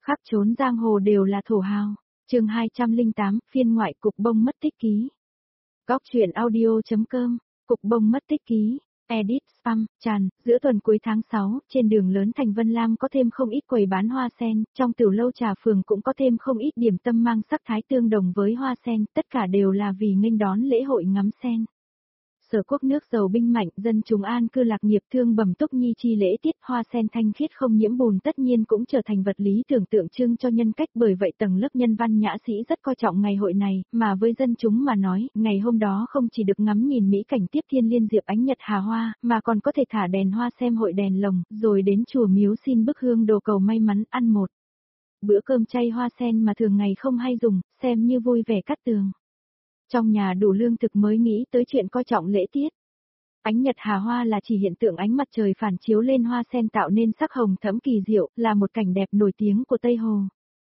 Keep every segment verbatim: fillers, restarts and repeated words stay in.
Khắp trốn giang hồ đều là thổ hào. Chương hai trăm lẻ tám, phiên ngoại cục bông mất tích ký. Góc truyện audio.com, cục bông mất tích ký. Edit spam, tràn, giữa tuần cuối tháng sáu, trên đường lớn thành Vân Lam có thêm không ít quầy bán hoa sen, trong tiểu lâu trà phường cũng có thêm không ít điểm tâm mang sắc thái tương đồng với hoa sen, tất cả đều là vì nghênh đón lễ hội ngắm sen. Sở quốc nước giàu binh mạnh, dân chúng an cư lạc nghiệp thương bẩm túc nhi chi lễ tiết, hoa sen thanh khiết không nhiễm bùn tất nhiên cũng trở thành vật lý tưởng tượng trưng cho nhân cách, bởi vậy tầng lớp nhân văn nhã sĩ rất coi trọng ngày hội này, mà với dân chúng mà nói, ngày hôm đó không chỉ được ngắm nhìn mỹ cảnh tiếp thiên liên diệp ánh nhật hà hoa, mà còn có thể thả đèn hoa xem hội đèn lồng, rồi đến chùa miếu xin bức hương đồ cầu may mắn, ăn một bữa cơm chay hoa sen mà thường ngày không hay dùng, xem như vui vẻ cắt tường. Trong nhà đủ lương thực mới nghĩ tới chuyện coi trọng lễ tiết. Ánh nhật hà hoa là chỉ hiện tượng ánh mặt trời phản chiếu lên hoa sen tạo nên sắc hồng thẫm kỳ diệu, là một cảnh đẹp nổi tiếng của Tây Hồ.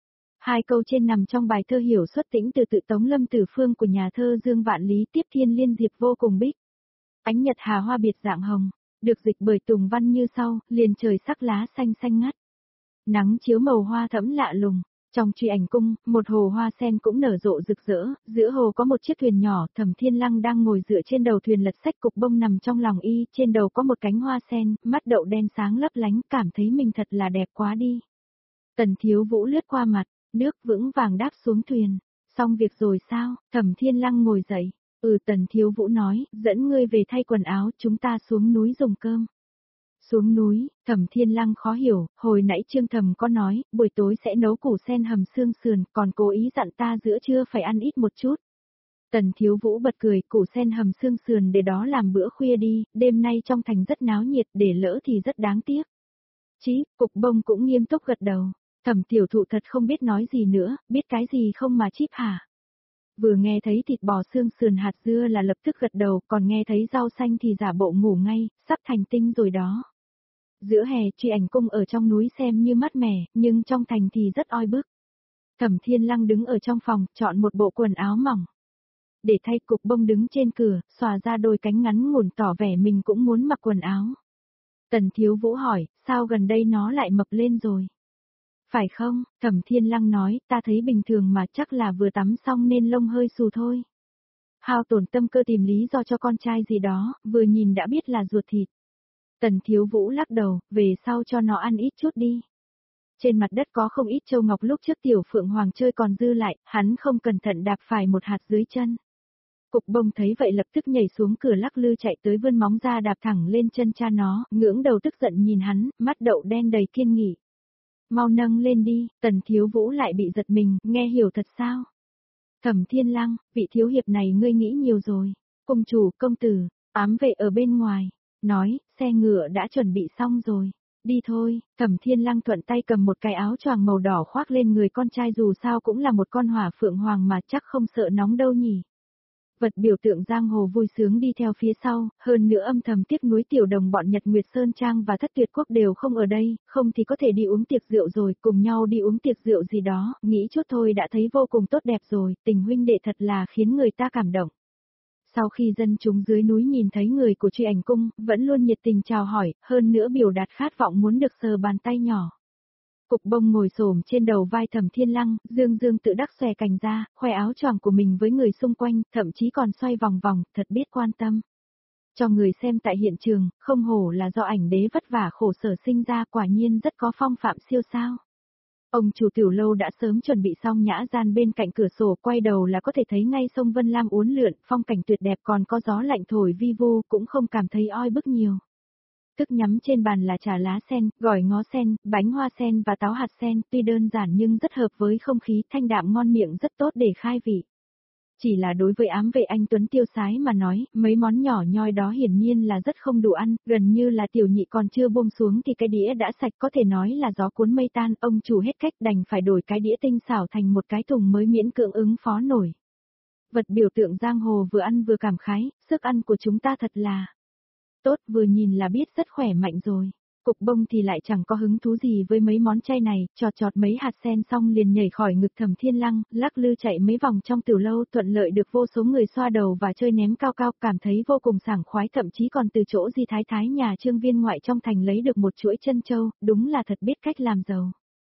Hai câu trên nằm trong bài thơ hiểu xuất tĩnh từ tự Tống Lâm Tử Phương của nhà thơ Dương Vạn Lý, tiếp thiên liên diệp vô cùng bích. Ánh nhật hà hoa biệt dạng hồng, được dịch bởi Tùng Văn như sau, liền trời sắc lá xanh xanh ngắt. Nắng chiếu màu hoa thẫm lạ lùng. Trong truy ảnh cung, một hồ hoa sen cũng nở rộ rực rỡ, giữa hồ có một chiếc thuyền nhỏ, Thẩm Thiên Lăng đang ngồi dựa trên đầu thuyền lật sách cục bông nằm trong lòng y, trên đầu có một cánh hoa sen, mắt đậu đen sáng lấp lánh, cảm thấy mình thật là đẹp quá đi. Tần Thiếu Vũ lướt qua mặt, nước vững vàng đáp xuống thuyền. Xong việc rồi sao? Thẩm Thiên Lăng ngồi dậy. Ừ, Tần Thiếu Vũ nói, dẫn ngươi về thay quần áo, chúng ta xuống núi dùng cơm. Xuống núi, Thẩm Thiên Lăng khó hiểu, hồi nãy Trương Thẩm có nói, buổi tối sẽ nấu củ sen hầm xương sườn, còn cố ý dặn ta giữa trưa phải ăn ít một chút. Tần Thiếu Vũ bật cười, củ sen hầm xương sườn để đó làm bữa khuya đi, đêm nay trong thành rất náo nhiệt, để lỡ thì rất đáng tiếc. Chí, cục bông cũng nghiêm túc gật đầu, Thẩm tiểu thụ thật không biết nói gì nữa, biết cái gì không mà chíp hả? Vừa nghe thấy thịt bò xương sườn hạt dưa là lập tức gật đầu, còn nghe thấy rau xanh thì giả bộ ngủ ngay, sắp thành tinh rồi đó. Giữa hè truy ảnh cung ở trong núi xem như mát mẻ, nhưng trong thành thì rất oi bức. Thẩm Thiên Lăng đứng ở trong phòng, chọn một bộ quần áo mỏng. Để thay cục bông đứng trên cửa, xòa ra đôi cánh ngắn ngủn tỏ vẻ mình cũng muốn mặc quần áo. Tần Thiếu Vũ hỏi, sao gần đây nó lại mập lên rồi? Phải không? Thẩm Thiên Lăng nói, ta thấy bình thường mà chắc là vừa tắm xong nên lông hơi xù thôi. Hao tổn tâm cơ tìm lý do cho con trai gì đó, vừa nhìn đã biết là ruột thịt. Tần Thiếu Vũ lắc đầu, về sau cho nó ăn ít chút đi. Trên mặt đất có không ít châu ngọc lúc trước tiểu Phượng Hoàng chơi còn dư lại, hắn không cẩn thận đạp phải một hạt dưới chân. Cục bông thấy vậy lập tức nhảy xuống cửa lắc lư chạy tới vươn móng ra đạp thẳng lên chân cha nó, ngưỡng đầu tức giận nhìn hắn, mắt đậu đen đầy kiên nghị. Mau nâng lên đi, Tần Thiếu Vũ lại bị giật mình, nghe hiểu thật sao? Thẩm Thiên Lăng, vị thiếu hiệp này ngươi nghĩ nhiều rồi. Cung chủ, công tử, ám vệ ở bên ngoài. Nói, xe ngựa đã chuẩn bị xong rồi. Đi thôi, Thẩm Thiên Lăng thuận tay cầm một cái áo choàng màu đỏ khoác lên người con trai, dù sao cũng là một con hỏa phượng hoàng mà chắc không sợ nóng đâu nhỉ. Vật biểu tượng giang hồ vui sướng đi theo phía sau, hơn nữa âm thầm tiếc nuối tiểu đồng bọn Nhật Nguyệt Sơn Trang và Thất Tuyệt Quốc đều không ở đây, không thì có thể đi uống tiệc rượu rồi, cùng nhau đi uống tiệc rượu gì đó, nghĩ chút thôi đã thấy vô cùng tốt đẹp rồi, tình huynh đệ thật là khiến người ta cảm động. Sau khi dân chúng dưới núi nhìn thấy người của truy ảnh cung, vẫn luôn nhiệt tình chào hỏi, hơn nữa biểu đạt khát vọng muốn được sờ bàn tay nhỏ. Cục bông ngồi xổm trên đầu vai Thẩm Thiên Lăng, dương dương tự đắc xòe cành ra, khoe áo choàng của mình với người xung quanh, thậm chí còn xoay vòng vòng, thật biết quan tâm. Cho người xem tại hiện trường, không hổ là do ảnh đế vất vả khổ sở sinh ra, quả nhiên rất có phong phạm siêu sao. Ông chủ tiểu lâu đã sớm chuẩn bị xong nhã gian bên cạnh cửa sổ, quay đầu là có thể thấy ngay sông Vân Lam uốn lượn, phong cảnh tuyệt đẹp, còn có gió lạnh thổi vi vu, cũng không cảm thấy oi bức nhiều. Thức nhắm trên bàn là trà lá sen, gỏi ngó sen, bánh hoa sen và táo hạt sen, tuy đơn giản nhưng rất hợp với không khí, thanh đạm ngon miệng, rất tốt để khai vị. Chỉ là đối với ám vệ anh tuấn tiêu sái mà nói, mấy món nhỏ nhoi đó hiển nhiên là rất không đủ ăn, gần như là tiểu nhị còn chưa buông xuống thì cái đĩa đã sạch, có thể nói là gió cuốn mây tan, ông chủ hết cách đành phải đổi cái đĩa tinh xảo thành một cái thùng mới miễn cưỡng ứng phó nổi. Vật biểu tượng giang hồ vừa ăn vừa cảm khái, sức ăn của chúng ta thật là tốt, vừa nhìn là biết rất khỏe mạnh rồi. Cục bông thì lại chẳng có hứng thú gì với mấy món chay này, chọt chọt mấy hạt sen xong liền nhảy khỏi ngực Thẩm Thiên Lăng, lắc lư chạy mấy vòng trong tiểu lâu, thuận lợi được vô số người xoa đầu và chơi ném cao cao, cảm thấy vô cùng sảng khoái, thậm chí còn từ chỗ Di Thái Thái nhà Trương viên ngoại trong thành lấy được một chuỗi chân châu, đúng là thật biết cách làm giàu.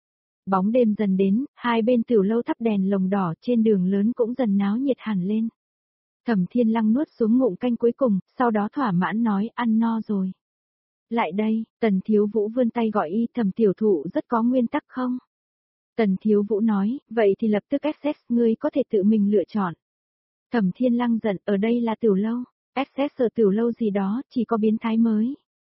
Bóng đêm dần đến, hai bên tiểu lâu thắp đèn lồng đỏ trên đường lớn cũng dần náo nhiệt hẳn lên. Thẩm Thiên Lăng nuốt xuống ngụm canh cuối cùng, sau đó thỏa mãn nói ăn no rồi. Lại đây, Tần Thiếu Vũ vươn tay gọi y. Thẩm tiểu thụ rất có nguyên tắc không? Tần Thiếu Vũ nói, vậy thì lập tức access ngươi có thể tự mình lựa chọn. Thẩm Thiên Lăng giận, ở đây là tiểu lâu, access ở tiểu lâu gì đó, chỉ có biến thái mới.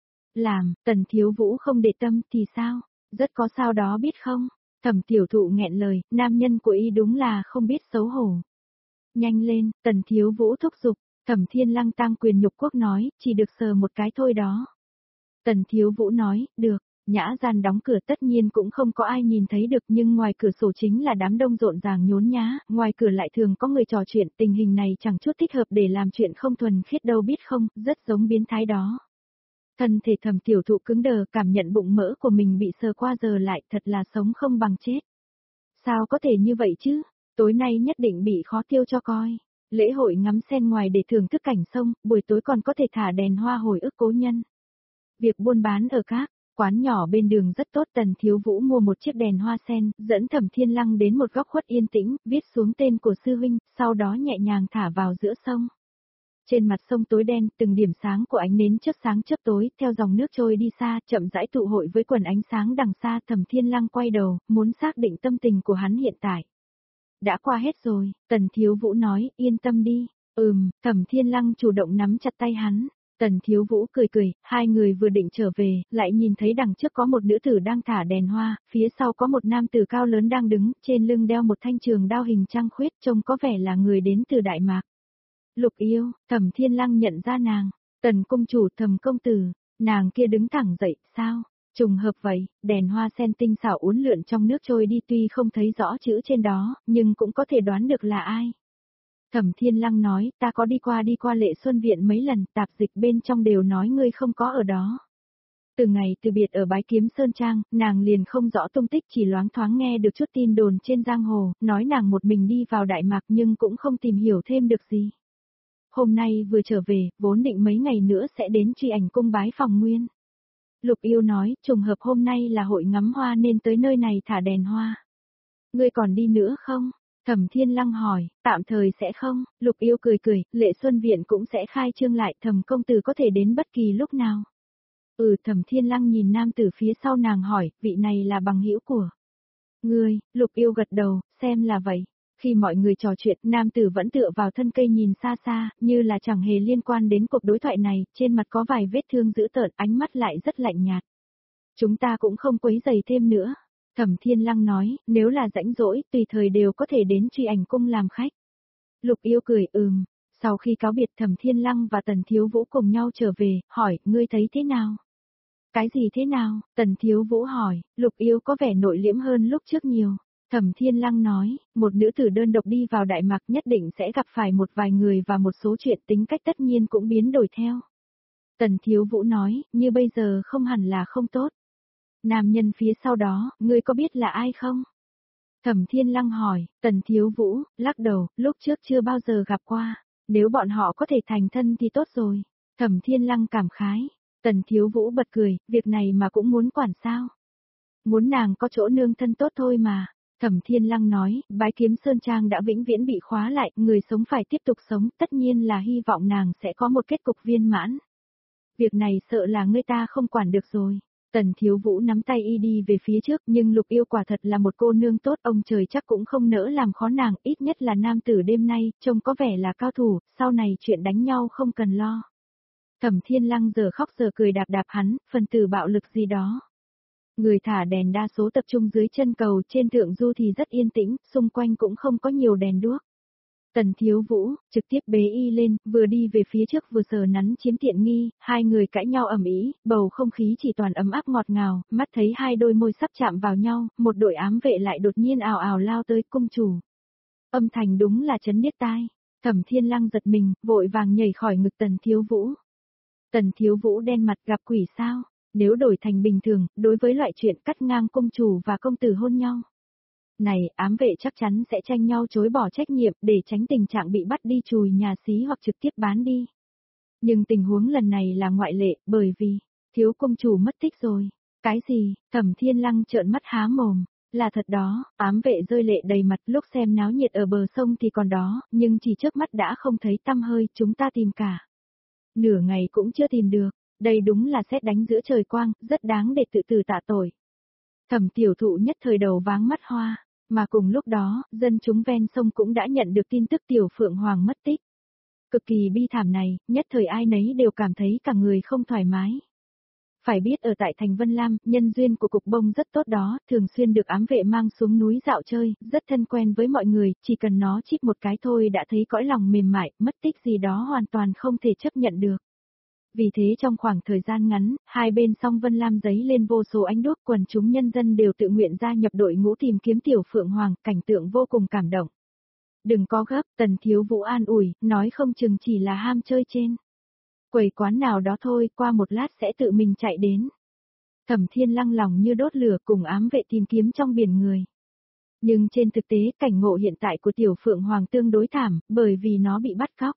Làm, Tần Thiếu Vũ không để tâm thì sao, rất có sao đó biết không? Thẩm tiểu thụ nghẹn lời, nam nhân của y đúng là không biết xấu hổ. Nhanh lên, Tần Thiếu Vũ thúc giục, Thẩm Thiên Lăng tăng quyền nhục quốc nói, chỉ được sờ một cái thôi đó. Tần Thiếu Vũ nói, được, nhã gian đóng cửa tất nhiên cũng không có ai nhìn thấy được nhưng ngoài cửa sổ chính là đám đông rộn ràng nhốn nhá, ngoài cửa lại thường có người trò chuyện, tình hình này chẳng chút thích hợp để làm chuyện không thuần khiết đâu biết không, rất giống biến thái đó. Thân thể Thẩm tiểu thụ cứng đờ, cảm nhận bụng mỡ của mình bị sờ qua giờ lại, thật là sống không bằng chết. Sao có thể như vậy chứ, tối nay nhất định bị khó tiêu cho coi. Lễ hội ngắm sen ngoài để thưởng thức cảnh sông, buổi tối còn có thể thả đèn hoa hồi ức cố nhân. Việc buôn bán ở các quán nhỏ bên đường rất tốt. Tần Thiếu Vũ mua một chiếc đèn hoa sen, dẫn Thẩm Thiên Lăng đến một góc khuất yên tĩnh, viết xuống tên của sư huynh, sau đó nhẹ nhàng thả vào giữa sông. Trên mặt sông tối đen, từng điểm sáng của ánh nến chớp sáng chớp tối, theo dòng nước trôi đi xa, chậm rãi tụ hội với quần ánh sáng đằng xa. Thẩm Thiên Lăng quay đầu, muốn xác định tâm tình của hắn hiện tại. Đã qua hết rồi, Tần Thiếu Vũ nói, yên tâm đi. Ừm, Thẩm Thiên Lăng chủ động nắm chặt tay hắn. Tần Thiếu Vũ cười cười, hai người vừa định trở về, lại nhìn thấy đằng trước có một nữ tử đang thả đèn hoa, phía sau có một nam tử cao lớn đang đứng, trên lưng đeo một thanh trường đao hình trăng khuyết, trông có vẻ là người đến từ Đại Mạc. Lục Yêu, Thẩm Thiên Lăng nhận ra nàng, Tần công chủ, Thẩm công tử, nàng kia đứng thẳng dậy, sao? Trùng hợp vậy, đèn hoa sen tinh xảo uốn lượn trong nước trôi đi, tuy không thấy rõ chữ trên đó, nhưng cũng có thể đoán được là ai. Thẩm Thiên Lăng nói, ta có đi qua đi qua Lệ Xuân Viện mấy lần, tạp dịch bên trong đều nói ngươi không có ở đó. Từ ngày từ biệt ở Bái Kiếm Sơn Trang, nàng liền không rõ tung tích, chỉ loáng thoáng nghe được chút tin đồn trên giang hồ, nói nàng một mình đi vào Đại Mạc nhưng cũng không tìm hiểu thêm được gì. Hôm nay vừa trở về, vốn định mấy ngày nữa sẽ đến Truy Ảnh cung bái phòng nguyên. Lục Yêu nói, trùng hợp hôm nay là hội ngắm hoa nên tới nơi này thả đèn hoa. Ngươi còn đi nữa không? Thẩm Thiên Lăng hỏi, tạm thời sẽ không. Lục Yêu cười cười, Lệ Xuân Viện cũng sẽ khai trương lại, Thẩm công tử có thể đến bất kỳ lúc nào. Ừ, Thẩm Thiên Lăng nhìn nam tử phía sau nàng hỏi, vị này là bằng hữu của ngươi? Lục Yêu gật đầu, xem là vậy. Khi mọi người trò chuyện, nam tử vẫn tựa vào thân cây nhìn xa xa, như là chẳng hề liên quan đến cuộc đối thoại này, trên mặt có vài vết thương dữ tợn, ánh mắt lại rất lạnh nhạt. Chúng ta cũng không quấy rầy thêm nữa. Thẩm Thiên Lăng nói, nếu là rãnh rỗi, tùy thời đều có thể đến Truy Ảnh cung làm khách. Lục Yêu cười, ừm. Sau khi cáo biệt, Thẩm Thiên Lăng và Tần Thiếu Vũ cùng nhau trở về, hỏi, ngươi thấy thế nào? Cái gì thế nào? Tần Thiếu Vũ hỏi, Lục Yêu có vẻ nội liễm hơn lúc trước nhiều. Thẩm Thiên Lăng nói, một nữ tử đơn độc đi vào Đại Mạc nhất định sẽ gặp phải một vài người và một số chuyện, tính cách tất nhiên cũng biến đổi theo. Tần Thiếu Vũ nói, như bây giờ không hẳn là không tốt. Nam nhân phía sau đó, ngươi có biết là ai không? Thẩm Thiên Lăng hỏi, Tần Thiếu Vũ, lắc đầu, lúc trước chưa bao giờ gặp qua, nếu bọn họ có thể thành thân thì tốt rồi. Thẩm Thiên Lăng cảm khái, Tần Thiếu Vũ bật cười, việc này mà cũng muốn quản sao? Muốn nàng có chỗ nương thân tốt thôi mà. Thẩm Thiên Lăng nói, Bái Kiếm Sơn Trang đã vĩnh viễn bị khóa lại, người sống phải tiếp tục sống, tất nhiên là hy vọng nàng sẽ có một kết cục viên mãn. Việc này sợ là ngươi ta không quản được rồi. Tần Thiếu Vũ nắm tay y đi về phía trước, nhưng Lục Yêu quả thật là một cô nương tốt, ông trời chắc cũng không nỡ làm khó nàng, ít nhất là nam tử đêm nay, trông có vẻ là cao thủ, sau này chuyện đánh nhau không cần lo. Thẩm Thiên Lăng giờ khóc giờ cười đạp đạp hắn, phần tử bạo lực gì đó. Người thả đèn đa số tập trung dưới chân cầu, trên thượng du thì rất yên tĩnh, xung quanh cũng không có nhiều đèn đuốc. Tần Thiếu Vũ, trực tiếp bế y lên, vừa đi về phía trước vừa sờ nắn chiếm tiện nghi, hai người cãi nhau ầm ĩ, bầu không khí chỉ toàn ấm áp ngọt ngào, mắt thấy hai đôi môi sắp chạm vào nhau, một đội ám vệ lại đột nhiên ào ào lao tới cung chủ. Âm thanh đúng là chấn điếc tai. Thẩm Thiên Lăng giật mình, vội vàng nhảy khỏi ngực Tần Thiếu Vũ. Tần Thiếu Vũ đen mặt, gặp quỷ sao? Nếu đổi thành bình thường, đối với loại chuyện cắt ngang công chủ và công tử hôn nhau. Này, ám vệ chắc chắn sẽ tranh nhau chối bỏ trách nhiệm để tránh tình trạng bị bắt đi chùi nhà xí hoặc trực tiếp bán đi. Nhưng tình huống lần này là ngoại lệ, bởi vì, thiếu công chủ mất tích rồi. Cái gì? Thẩm Thiên Lăng trợn mắt há mồm. Là thật đó, ám vệ rơi lệ đầy mặt lúc xem náo nhiệt ở bờ sông thì còn đó, nhưng chỉ chớp mắt đã không thấy tăm hơi, chúng ta tìm cả. Nửa ngày cũng chưa tìm được, đây đúng là sét đánh giữa trời quang, rất đáng để tự tử tạ tội. Thẩm tiểu thụ nhất thời đầu váng mắt hoa, mà cùng lúc đó, dân chúng ven sông cũng đã nhận được tin tức tiểu Phượng Hoàng mất tích. Cực kỳ bi thảm này, nhất thời ai nấy đều cảm thấy cả người không thoải mái. Phải biết ở tại thành Vân Lam, nhân duyên của cục bông rất tốt đó, thường xuyên được ám vệ mang xuống núi dạo chơi, rất thân quen với mọi người, chỉ cần nó chích một cái thôi đã thấy cõi lòng mềm mại, mất tích gì đó hoàn toàn không thể chấp nhận được. Vì thế trong khoảng thời gian ngắn, hai bên song Vân Lam giấy lên vô số ánh đuốc, quần chúng nhân dân đều tự nguyện gia nhập đội ngũ tìm kiếm tiểu Phượng Hoàng, cảnh tượng vô cùng cảm động. Đừng có gấp, Tần Thiếu Vũ an ủi, nói không chừng chỉ là ham chơi trên quầy quán nào đó thôi, qua một lát sẽ tự mình chạy đến. Thẩm Thiên Lăng lòng như đốt lửa cùng ám vệ tìm kiếm trong biển người. Nhưng trên thực tế, cảnh ngộ hiện tại của tiểu Phượng Hoàng tương đối thảm, bởi vì nó bị bắt cóc.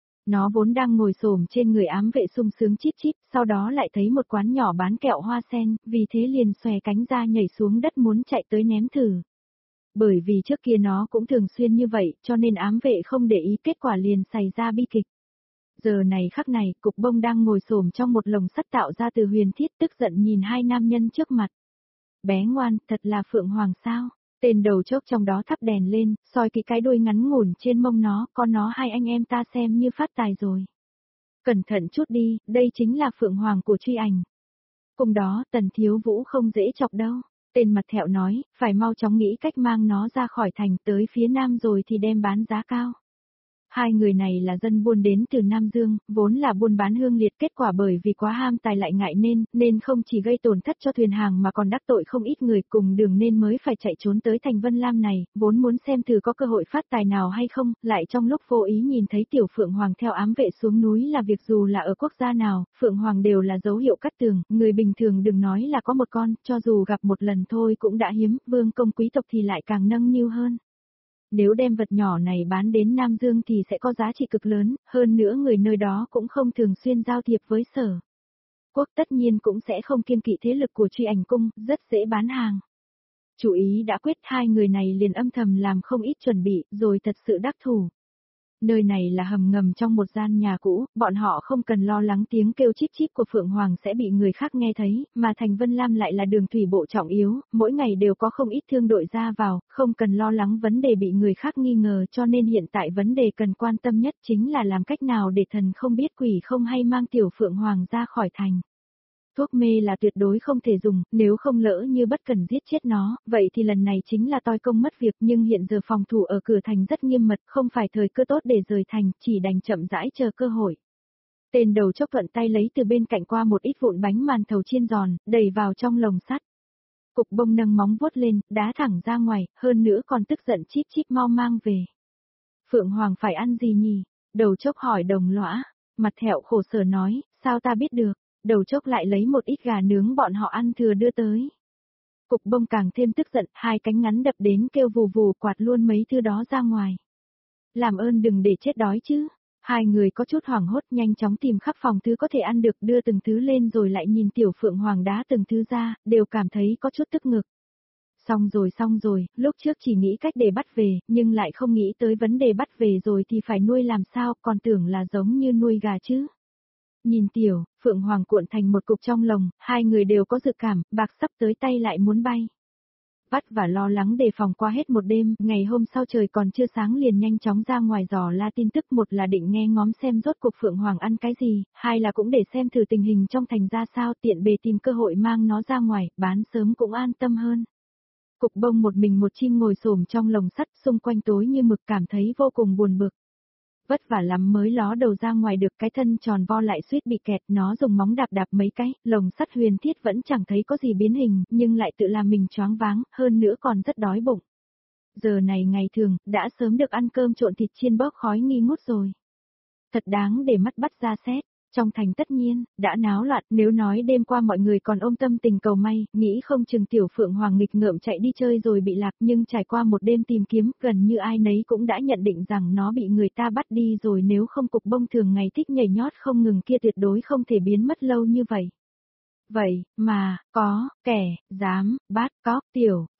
Nó vốn đang ngồi xổm trên người ám vệ sung sướng chít chít, sau đó lại thấy một quán nhỏ bán kẹo hoa sen, vì thế liền xòe cánh ra nhảy xuống đất muốn chạy tới ném thử. Bởi vì trước kia nó cũng thường xuyên như vậy, cho nên ám vệ không để ý, kết quả liền xảy ra bi kịch. Giờ này khắc này, cục bông đang ngồi xổm trong một lồng sắt tạo ra từ huyền thiết, tức giận nhìn hai nam nhân trước mặt. Bé ngoan, thật là Phượng Hoàng sao? Tên đầu chốc trong đó thắp đèn lên, soi cái cái đuôi ngắn ngủn trên mông nó, con nó hai anh em ta xem như phát tài rồi. Cẩn thận chút đi, đây chính là Phượng Hoàng của Truy Ảnh. Cùng đó, Tần Thiếu Vũ không dễ chọc đâu. Tên mặt thẹo nói, phải mau chóng nghĩ cách mang nó ra khỏi thành tới phía nam rồi thì đem bán giá cao. Hai người này là dân buôn đến từ Nam Dương, vốn là buôn bán hương liệt, kết quả bởi vì quá ham tài lại ngại nên, nên không chỉ gây tổn thất cho thuyền hàng mà còn đắc tội không ít người cùng đường nên mới phải chạy trốn tới thành Vân Lam này, vốn muốn xem thử có cơ hội phát tài nào hay không, lại trong lúc vô ý nhìn thấy tiểu Phượng Hoàng theo ám vệ xuống núi là việc dù là ở quốc gia nào, Phượng Hoàng đều là dấu hiệu cắt tường, người bình thường đừng nói là có một con, cho dù gặp một lần thôi cũng đã hiếm, vương công quý tộc thì lại càng nâng niu hơn. Nếu đem vật nhỏ này bán đến Nam Dương thì sẽ có giá trị cực lớn, hơn nữa người nơi đó cũng không thường xuyên giao thiệp với Sở Quốc, tất nhiên cũng sẽ không kiêng kỵ thế lực của Truy Ảnh cung, rất dễ bán hàng. Chủ ý đã quyết, hai người này liền âm thầm làm không ít chuẩn bị, rồi thật sự đắc thủ. Nơi này là hầm ngầm trong một gian nhà cũ, bọn họ không cần lo lắng tiếng kêu chip chip của Phượng Hoàng sẽ bị người khác nghe thấy, mà thành Vân Lam lại là đường thủy bộ trọng yếu, mỗi ngày đều có không ít thương đội ra vào, không cần lo lắng vấn đề bị người khác nghi ngờ, cho nên hiện tại vấn đề cần quan tâm nhất chính là làm cách nào để thần không biết quỷ không hay mang tiểu Phượng Hoàng ra khỏi thành. Thuốc mê là tuyệt đối không thể dùng, nếu không lỡ như bất cần giết chết nó, vậy thì lần này chính là toi công mất việc, nhưng hiện giờ phòng thủ ở cửa thành rất nghiêm mật, không phải thời cơ tốt để rời thành, chỉ đành chậm rãi chờ cơ hội. Tên đầu chốc thuận tay lấy từ bên cạnh qua một ít vụn bánh màn thầu chiên giòn, đẩy vào trong lồng sắt. Cục bông nâng móng vuốt lên, đá thẳng ra ngoài, hơn nữa còn tức giận chíp chíp mau mang về. Phượng Hoàng phải ăn gì nhỉ? Đầu chốc hỏi đồng lõa, mặt thẹo khổ sở nói, sao ta biết được? Đầu chốc lại lấy một ít gà nướng bọn họ ăn thừa đưa tới. Cục bông càng thêm tức giận, hai cánh ngắn đập đến kêu vù vù quạt luôn mấy thứ đó ra ngoài. Làm ơn đừng để chết đói chứ. Hai người có chút hoảng hốt nhanh chóng tìm khắp phòng thứ có thể ăn được, đưa từng thứ lên rồi lại nhìn tiểu Phượng Hoàng đá từng thứ ra, đều cảm thấy có chút tức ngực. Xong rồi xong rồi, lúc trước chỉ nghĩ cách để bắt về, nhưng lại không nghĩ tới vấn đề bắt về rồi thì phải nuôi làm sao, còn tưởng là giống như nuôi gà chứ. Nhìn tiểu, Phượng Hoàng cuộn thành một cục trong lồng, hai người đều có dự cảm, bạc sắp tới tay lại muốn bay. Vắt và lo lắng đề phòng qua hết một đêm, ngày hôm sau trời còn chưa sáng liền nhanh chóng ra ngoài dò la tin tức, một là định nghe ngóng xem rốt cuộc Phượng Hoàng ăn cái gì, hai là cũng để xem thử tình hình trong thành ra sao, tiện bề tìm cơ hội mang nó ra ngoài, bán sớm cũng an tâm hơn. Cục bông một mình một chim ngồi xổm trong lồng sắt, xung quanh tối như mực, cảm thấy vô cùng buồn bực. Vất vả lắm mới ló đầu ra ngoài được, cái thân tròn vo lại suýt bị kẹt, nó dùng móng đạp đạp mấy cái, lồng sắt huyền thiết vẫn chẳng thấy có gì biến hình, nhưng lại tự làm mình choáng váng, hơn nữa còn rất đói bụng. Giờ này ngày thường, đã sớm được ăn cơm trộn thịt chiên bốc khói nghi ngút rồi. Thật đáng để mắt bắt ra xét. Trong thành tất nhiên, đã náo loạn, nếu nói đêm qua mọi người còn ôm tâm tình cầu may, nghĩ không chừng tiểu Phượng Hoàng nghịch ngợm chạy đi chơi rồi bị lạc, nhưng trải qua một đêm tìm kiếm, gần như ai nấy cũng đã nhận định rằng nó bị người ta bắt đi rồi, nếu không cục bông thường ngày thích nhảy nhót không ngừng kia tuyệt đối không thể biến mất lâu như vậy. Vậy, mà, có, kẻ, dám, bắt cóc tiểu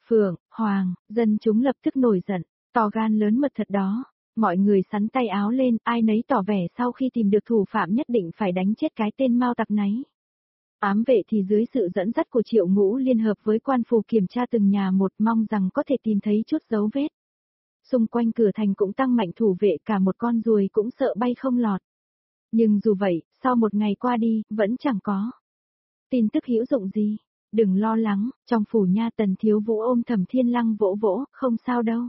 Phượng, Hoàng, dân chúng lập tức nổi giận, to gan lớn mật thật đó. Mọi người sắn tay áo lên, ai nấy tỏ vẻ sau khi tìm được thủ phạm nhất định phải đánh chết cái tên Mao tặc náy. Ám vệ thì dưới sự dẫn dắt của Triệu Ngũ liên hợp với quan phủ kiểm tra từng nhà một, mong rằng có thể tìm thấy chút dấu vết. Xung quanh cửa thành cũng tăng mạnh thủ vệ, cả một con ruồi cũng sợ bay không lọt. Nhưng dù vậy, sau một ngày qua đi, vẫn chẳng có tin tức hữu dụng gì. Đừng lo lắng, trong phủ nha. Tần Thiếu Vũ ôm Thẩm Thiên Lăng vỗ vỗ, không sao đâu.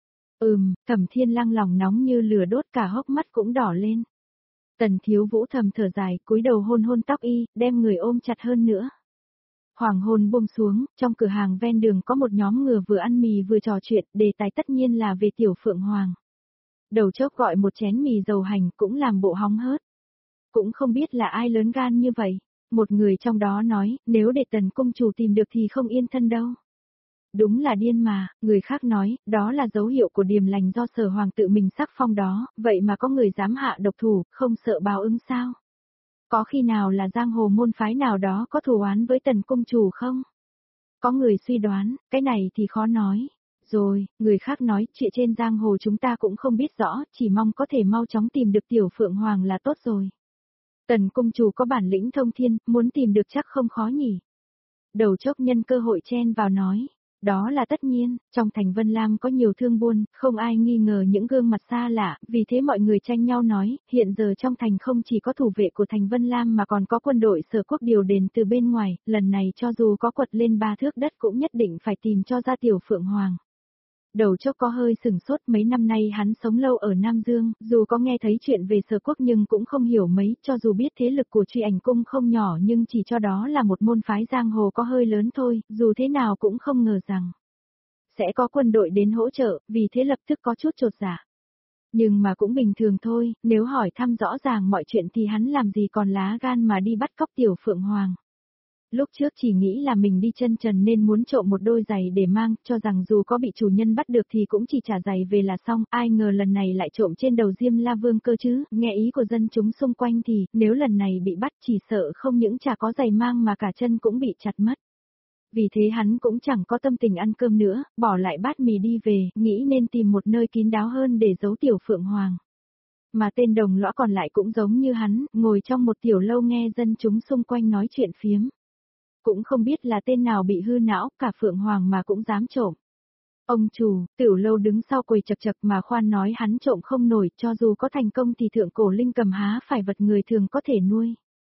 Ừm, Thẩm Thiên Lăng lòng nóng như lửa đốt, cả hốc mắt cũng đỏ lên. Tần Thiếu Vũ thầm thở dài, cúi đầu hôn hôn tóc y, đem người ôm chặt hơn nữa. Hoàng hôn buông xuống, trong cửa hàng ven đường có một nhóm người vừa ăn mì vừa trò chuyện, đề tài tất nhiên là về Tiểu Phượng Hoàng. Đầu chốc gọi một chén mì dầu hành, cũng làm bộ hóng hớt. Cũng không biết là ai lớn gan như vậy. Một người trong đó nói, nếu để Tần công chủ tìm được thì không yên thân đâu. Đúng là điên mà. Người khác nói, đó là dấu hiệu của điềm lành do Sở Hoàng tự mình sắc phong đó, vậy mà có người dám hạ độc thủ, không sợ báo ứng sao? Có khi nào là giang hồ môn phái nào đó có thù oán với Tần công chủ không? Có người suy đoán, cái này thì khó nói. Rồi, người khác nói, chuyện trên giang hồ chúng ta cũng không biết rõ, chỉ mong có thể mau chóng tìm được Tiểu Phượng Hoàng là tốt rồi. Tần công chủ có bản lĩnh thông thiên, muốn tìm được chắc không khó nhỉ. Đầu chốc nhân cơ hội chen vào nói, đó là tất nhiên, trong thành Vân Lam có nhiều thương buôn, không ai nghi ngờ những gương mặt xa lạ, vì thế mọi người tranh nhau nói, hiện giờ trong thành không chỉ có thủ vệ của thành Vân Lam mà còn có quân đội Sở Quốc điều đến từ bên ngoài, lần này cho dù có quật lên ba thước đất cũng nhất định phải tìm cho ra Tiểu Phượng Hoàng. Đầu chốc có hơi sừng sốt, mấy năm nay hắn sống lâu ở Nam Dương, dù có nghe thấy chuyện về Sở Quốc nhưng cũng không hiểu mấy, cho dù biết thế lực của Truy Ảnh Cung không nhỏ nhưng chỉ cho đó là một môn phái giang hồ có hơi lớn thôi, dù thế nào cũng không ngờ rằng sẽ có quân đội đến hỗ trợ, vì thế lập tức có chút chột dạ. Nhưng mà cũng bình thường thôi, nếu hỏi thăm rõ ràng mọi chuyện thì hắn làm gì còn lá gan mà đi bắt cóc Tiểu Phượng Hoàng. Lúc trước chỉ nghĩ là mình đi chân trần nên muốn trộm một đôi giày để mang, cho rằng dù có bị chủ nhân bắt được thì cũng chỉ trả giày về là xong, ai ngờ lần này lại trộm trên đầu Diêm La Vương cơ chứ, nghe ý của dân chúng xung quanh thì, nếu lần này bị bắt chỉ sợ không những chả có giày mang mà cả chân cũng bị chặt mất. Vì thế hắn cũng chẳng có tâm tình ăn cơm nữa, bỏ lại bát mì đi về, nghĩ nên tìm một nơi kín đáo hơn để giấu Tiểu Phượng Hoàng. Mà tên đồng lõa còn lại cũng giống như hắn, ngồi trong một tiểu lâu nghe dân chúng xung quanh nói chuyện phiếm. Cũng không biết là tên nào bị hư não, cả Phượng Hoàng mà cũng dám trộm. Ông chủ, tiểu lâu đứng sau quầy chật chật mà khoan nói hắn trộm không nổi, cho dù có thành công thì thượng cổ linh cầm há phải vật người thường có thể nuôi.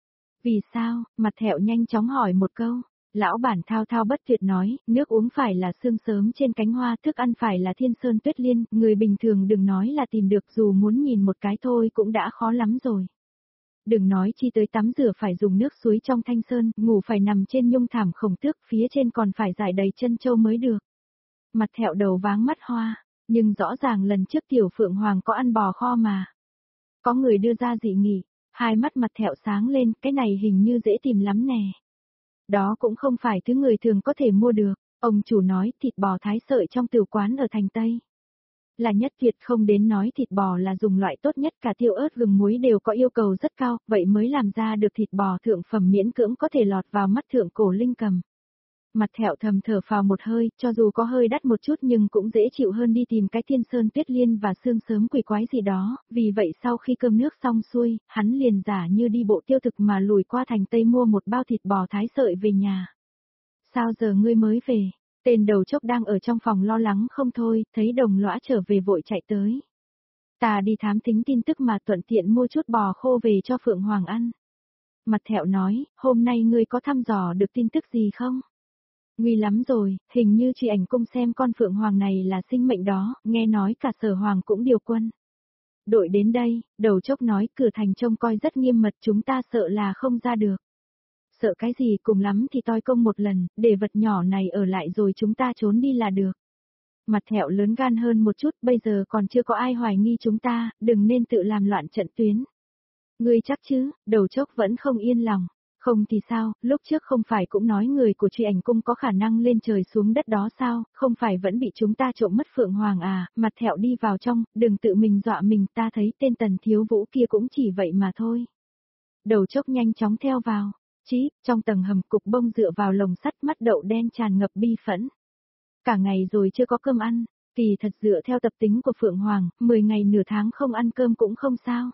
Vì sao? Mặt thẹo nhanh chóng hỏi một câu. Lão bản thao thao bất tuyệt nói, nước uống phải là sương sớm trên cánh hoa, thức ăn phải là thiên sơn tuyết liên, người bình thường đừng nói là tìm được, dù muốn nhìn một cái thôi cũng đã khó lắm rồi. Đừng nói chi tới tắm rửa phải dùng nước suối trong thanh sơn, ngủ phải nằm trên nhung thảm khổng tước, phía trên còn phải rải đầy chân châu mới được. Mặt thẹo đầu váng mắt hoa, nhưng rõ ràng lần trước Tiểu Phượng Hoàng có ăn bò kho mà. Có người đưa ra dị nghị, hai mắt mặt thẹo sáng lên, cái này hình như dễ tìm lắm nè. Đó cũng không phải thứ người thường có thể mua được, ông chủ nói thịt bò thái sợi trong tiểu quán ở thành Tây. Là nhất tuyệt, không đến nói thịt bò là dùng loại tốt nhất, cả tiêu ớt gừng muối đều có yêu cầu rất cao, vậy mới làm ra được thịt bò thượng phẩm miễn cưỡng có thể lọt vào mắt thượng cổ linh cầm. Mặt thẹo thầm thở phào một hơi, cho dù có hơi đắt một chút nhưng cũng dễ chịu hơn đi tìm cái thiên sơn tuyết liên và sương sớm quỷ quái gì đó, vì vậy sau khi cơm nước xong xuôi, hắn liền giả như đi bộ tiêu thực mà lùi qua thành Tây mua một bao thịt bò thái sợi về nhà. Sao giờ ngươi mới về? Tên đầu chốc đang ở trong phòng lo lắng không thôi, thấy đồng lõa trở về vội chạy tới. Ta đi thám thính tin tức mà thuận tiện mua chút bò khô về cho Phượng Hoàng ăn. Mặt thẹo nói, hôm nay ngươi có thăm dò được tin tức gì không? Nguy lắm rồi, hình như Truy Ảnh Cung xem con Phượng Hoàng này là sinh mệnh đó, nghe nói cả Sở Hoàng cũng điều quân. Đội đến đây, đầu chốc nói cửa thành trông coi rất nghiêm mật, chúng ta sợ là không ra được. Sợ cái gì, cùng lắm thì toi công một lần, để vật nhỏ này ở lại rồi chúng ta trốn đi là được. Mặt thẹo lớn gan hơn một chút, bây giờ còn chưa có ai hoài nghi chúng ta, đừng nên tự làm loạn trận tuyến. Ngươi chắc chứ, đầu chốc vẫn không yên lòng. Không thì sao, lúc trước không phải cũng nói người của Truy Ảnh Cung có khả năng lên trời xuống đất đó sao, không phải vẫn bị chúng ta trộm mất Phượng Hoàng à, mặt thẹo đi vào trong, đừng tự mình dọa mình, ta thấy tên Tần Thiếu Vũ kia cũng chỉ vậy mà thôi. Đầu chốc nhanh chóng theo vào. Chí, trong tầng hầm cục bông dựa vào lồng sắt, mắt đậu đen tràn ngập bi phẫn. Cả ngày rồi chưa có cơm ăn, kỳ thật dựa theo tập tính của Phượng Hoàng, mười ngày nửa tháng không ăn cơm cũng không sao.